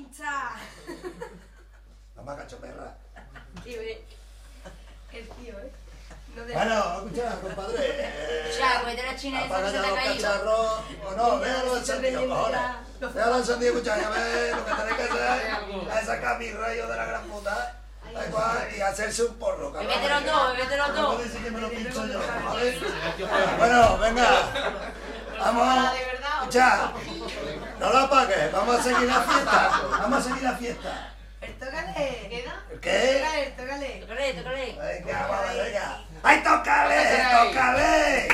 Escucha. La maca choperra. Tío, el tío, No de... Bueno, escucha, compadre. Ya, pues de la china esa apaga que se ya te ha los caído. cacharros. O no, véalo encendido, cojones. Véalo encendido, escucha, ya ves lo que tenéis que hacer. Es sacar mi rayo de la gran puta. Y hacerse un porro, cabrón. Vete los dos. No puedo decir que me lo pincho yo, ¿vale? Bueno, venga. Vamos. Escucha. No lo apagues. Vamos a seguir la fiesta. Vamos a seguir la fiesta. Tócale. ¿Queda? ¿El qué? Tócale. Venga, vamos, venga. ¡Ay, tócale!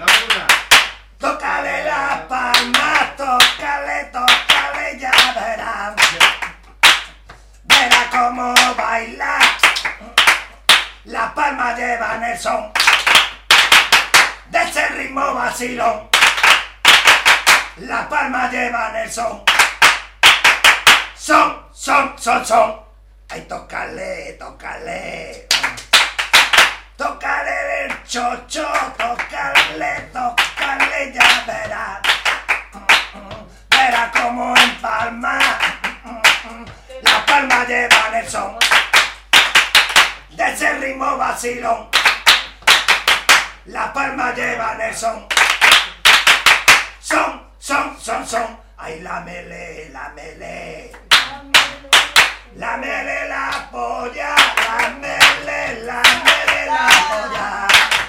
Tócale las palmas, tócale, ya verás. Verás cómo baila. Las palmas llevan el son de ese ritmo vacilón. Las palmas llevan el son. Son. Ay, tócale. Tócale el chocho, tócale, ya verás. Verás como en palma, las palmas llevan el son de ese ritmo vacilón. Las palmas llevan el son. Son. Ay, lámele la polla, lámele la polla.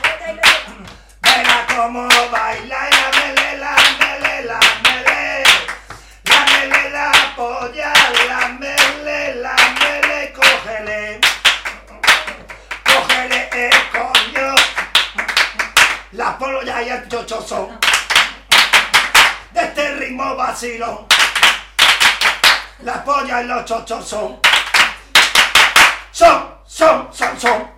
Verá cómo baila, lámele la polla, lámele, cógele el coño. Las pollas y el chocho son de este ritmo vacilón. Las pollas y los chochos son.